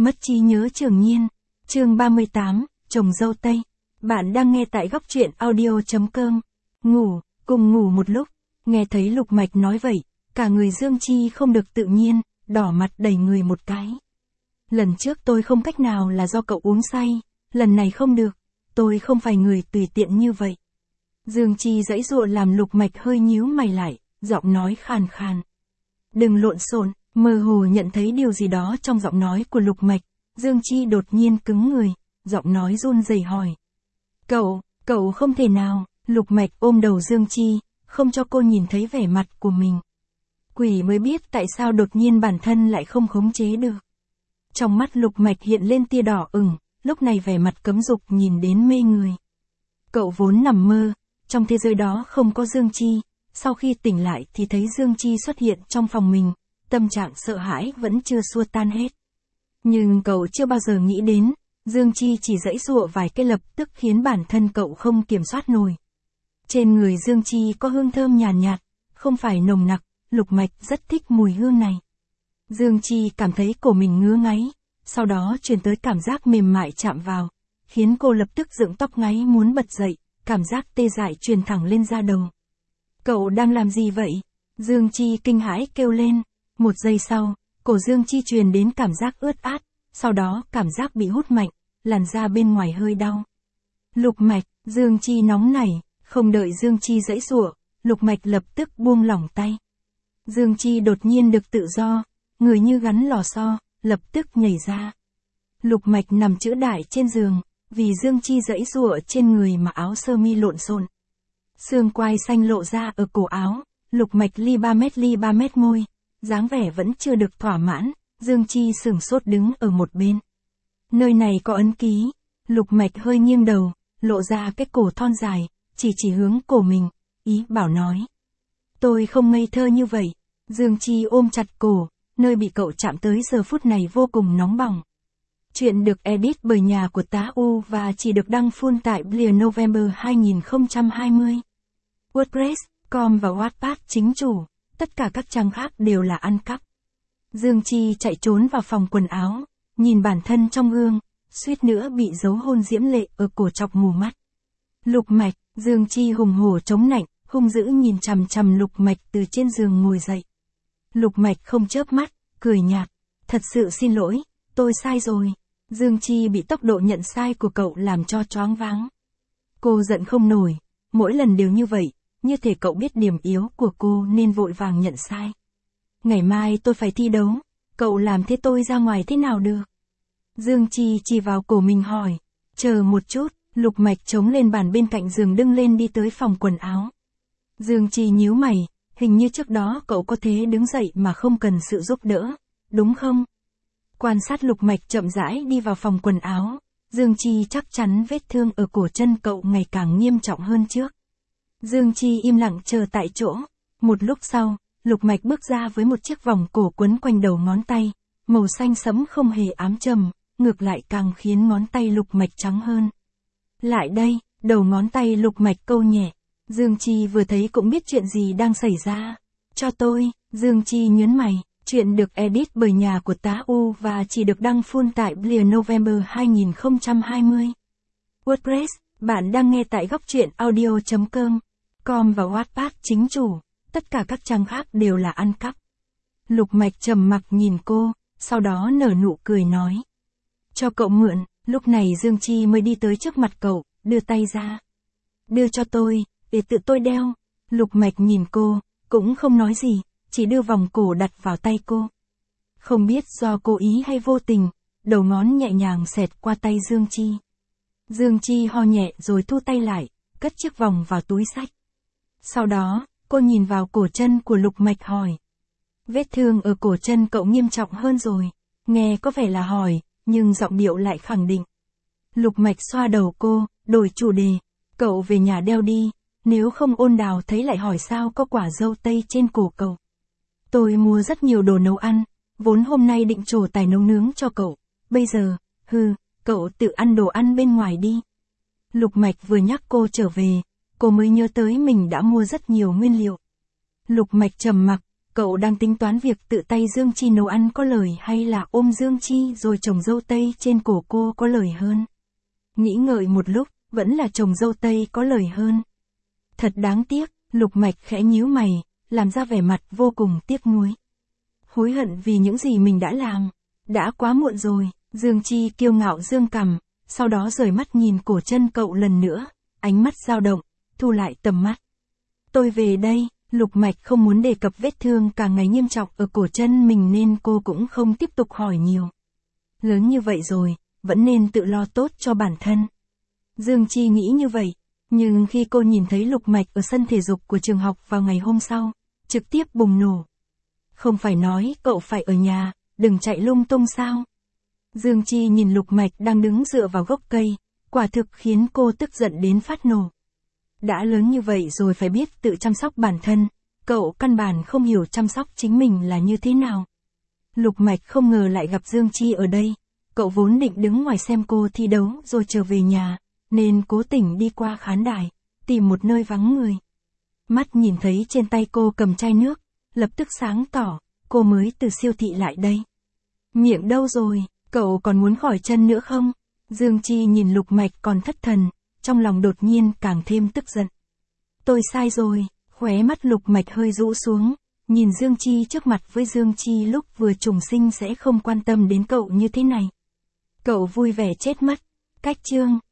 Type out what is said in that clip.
Mất trí nhớ Trường Nhiên. Chương 38, chồng dâu Tây. Bạn đang nghe tại góc truyện audio.com. Cùng ngủ một lúc, nghe thấy Lục Mạch nói vậy, cả người Dương Chi không được tự nhiên, đỏ mặt đẩy người một cái. Lần trước tôi không cách nào là do cậu uống say, lần này không được, tôi không phải người tùy tiện như vậy. Dương Chi giãy giụa làm Lục Mạch hơi nhíu mày lại, giọng nói khàn khàn. Đừng lộn xộn. Mơ hồ nhận thấy điều gì đó trong giọng nói của Lục Mạch, Dương Chi đột nhiên cứng người, giọng nói run rẩy hỏi. Cậu không thể nào, Lục Mạch ôm đầu Dương Chi, không cho cô nhìn thấy vẻ mặt của mình. Quỷ mới biết tại sao đột nhiên bản thân lại không khống chế được. Trong mắt Lục Mạch hiện lên tia đỏ ửng, lúc này vẻ mặt cấm dục nhìn đến mê người. Cậu vốn nằm mơ, trong thế giới đó không có Dương Chi, sau khi tỉnh lại thì thấy Dương Chi xuất hiện trong phòng mình. Tâm trạng sợ hãi vẫn chưa xua tan hết. Nhưng cậu chưa bao giờ nghĩ đến, Dương Chi chỉ giãy giụa vài cái lập tức khiến bản thân cậu không kiểm soát nổi. Trên người Dương Chi có hương thơm nhàn nhạt, không phải nồng nặc, Lục Mạch rất thích mùi hương này. Dương Chi cảm thấy cổ mình ngứa ngáy, sau đó truyền tới cảm giác mềm mại chạm vào, khiến cô lập tức dựng tóc ngáy muốn bật dậy, cảm giác tê dại truyền thẳng lên da đầu. Cậu đang làm gì vậy? Dương Chi kinh hãi kêu lên. Một giây sau, cổ Dương Chi truyền đến cảm giác ướt át, sau đó cảm giác bị hút mạnh, làn da bên ngoài hơi đau. Lục Mạch, Dương Chi nóng nảy, không đợi Dương Chi giãy giụa, Lục Mạch lập tức buông lỏng tay. Dương Chi đột nhiên được tự do, người như gắn lò xo, lập tức nhảy ra. Lục Mạch nằm chữa đại trên giường, vì Dương Chi giãy giụa trên người mà áo sơ mi lộn xộn. Xương quai xanh lộ ra ở cổ áo, Lục Mạch li ba mét môi. Dáng vẻ vẫn chưa được thỏa mãn, Dương Chi sửng sốt đứng ở một bên. Nơi này có ấn ký, Lục Mạch hơi nghiêng đầu, lộ ra cái cổ thon dài, chỉ hướng cổ mình, ý bảo nói. Tôi không ngây thơ như vậy, Dương Chi ôm chặt cổ, nơi bị cậu chạm tới giờ phút này vô cùng nóng bỏng. Chuyện được edit bởi nhà của Tá U và chỉ được đăng full tại Blia November 2020. WordPress.com và Wattpad chính chủ. Tất cả các trang khác đều là ăn cắp. Dương Chi chạy trốn vào phòng quần áo, nhìn bản thân trong gương, suýt nữa bị dấu hôn diễm lệ ở cổ chọc mù mắt. Lục Mạch, Dương Chi hùng hổ chống nạnh, hung dữ nhìn chằm chằm Lục Mạch từ trên giường ngồi dậy. Lục Mạch không chớp mắt, cười nhạt, thật sự xin lỗi, tôi sai rồi. Dương Chi bị tốc độ nhận sai của cậu làm cho choáng váng. Cô giận không nổi, mỗi lần đều như vậy. Như thể cậu biết điểm yếu của cô nên vội vàng nhận sai. Ngày mai tôi phải thi đấu, cậu làm thế tôi ra ngoài thế nào được? Dương Chi chỉ vào cổ mình hỏi. Chờ một chút, Lục Mạch chống lên bàn bên cạnh giường đứng lên đi tới phòng quần áo. Dương Chi nhíu mày, hình như trước đó cậu có thế đứng dậy mà không cần sự giúp đỡ, đúng không? Quan sát Lục Mạch chậm rãi đi vào phòng quần áo, Dương Chi chắc chắn vết thương ở cổ chân cậu ngày càng nghiêm trọng hơn trước. Dương Chi im lặng chờ tại chỗ. Một lúc sau, Lục Mạch bước ra với một chiếc vòng cổ quấn quanh đầu ngón tay, màu xanh sẫm không hề ám trầm, ngược lại càng khiến ngón tay Lục Mạch trắng hơn. Lại đây, đầu ngón tay Lục Mạch câu nhẹ. Dương Chi vừa thấy cũng biết chuyện gì đang xảy ra. Cho tôi, Dương Chi nhớn mày. Chuyện được edit bởi nhà của Tá U và chỉ được đăng full tại Blia November 2020. WordPress, bạn đang nghe tại góc truyện audio.com. Và Wattpad chính chủ, tất cả các trang khác đều là ăn cắp. Lục Mạch trầm mặc nhìn cô, sau đó nở nụ cười nói. Cho cậu mượn, lúc này Dương Chi mới đi tới trước mặt cậu, đưa tay ra. Đưa cho tôi, để tự tôi đeo. Lục Mạch nhìn cô, cũng không nói gì, chỉ đưa vòng cổ đặt vào tay cô. Không biết do cố ý hay vô tình, đầu ngón nhẹ nhàng xẹt qua tay Dương Chi. Dương Chi ho nhẹ rồi thu tay lại, cất chiếc vòng vào túi xách. Sau đó, cô nhìn vào cổ chân của Lục Mạch hỏi. Vết thương ở cổ chân cậu nghiêm trọng hơn rồi. Nghe có vẻ là hỏi, nhưng giọng điệu lại khẳng định. Lục Mạch xoa đầu cô, đổi chủ đề. Cậu về nhà đeo đi, nếu không ôn đào thấy lại hỏi sao có quả dâu tây trên cổ cậu. Tôi mua rất nhiều đồ nấu ăn, vốn hôm nay định trổ tài nấu nướng cho cậu. Bây giờ, cậu tự ăn đồ ăn bên ngoài đi. Lục Mạch vừa nhắc cô trở về. Cô mới nhớ tới mình đã mua rất nhiều nguyên liệu. Lục Mạch trầm mặc, cậu đang tính toán việc tự tay Dương Chi nấu ăn có lời hay là ôm Dương Chi rồi trồng dâu tây trên cổ cô có lời hơn. Nghĩ ngợi một lúc, vẫn là trồng dâu tây có lời hơn. Thật đáng tiếc, Lục Mạch khẽ nhíu mày, làm ra vẻ mặt vô cùng tiếc nuối. Hối hận vì những gì mình đã làm. Đã quá muộn rồi, Dương Chi kiêu ngạo dương cằm, sau đó rời mắt nhìn cổ chân cậu lần nữa, ánh mắt dao động, thu lại tầm mắt. Tôi về đây, Lục Mạch không muốn đề cập vết thương càng ngày nghiêm trọng ở cổ chân mình nên cô cũng không tiếp tục hỏi nhiều. Lớn như vậy rồi, vẫn nên tự lo tốt cho bản thân. Dương Chi nghĩ như vậy, nhưng khi cô nhìn thấy Lục Mạch ở sân thể dục của trường học vào ngày hôm sau, trực tiếp bùng nổ. Không phải nói cậu phải ở nhà, đừng chạy lung tung sao? Dương Chi nhìn Lục Mạch đang đứng dựa vào gốc cây, quả thực khiến cô tức giận đến phát nổ. Đã lớn như vậy rồi phải biết tự chăm sóc bản thân, cậu căn bản không hiểu chăm sóc chính mình là như thế nào. Lục Mạch không ngờ lại gặp Dương Chi ở đây, cậu vốn định đứng ngoài xem cô thi đấu rồi trở về nhà, nên cố tình đi qua khán đài, tìm một nơi vắng người. Mắt nhìn thấy trên tay cô cầm chai nước, lập tức sáng tỏ, cô mới từ siêu thị lại đây. Miệng đâu rồi, cậu còn muốn khỏi chân nữa không? Dương Chi nhìn Lục Mạch còn thất thần, trong lòng đột nhiên càng thêm tức giận. Tôi sai rồi, khóe mắt Lục Mạch hơi rũ xuống, nhìn Dương Chi trước mặt với Dương Chi lúc vừa trùng sinh sẽ không quan tâm đến cậu như thế này. Cậu vui vẻ chết mất. Cách chương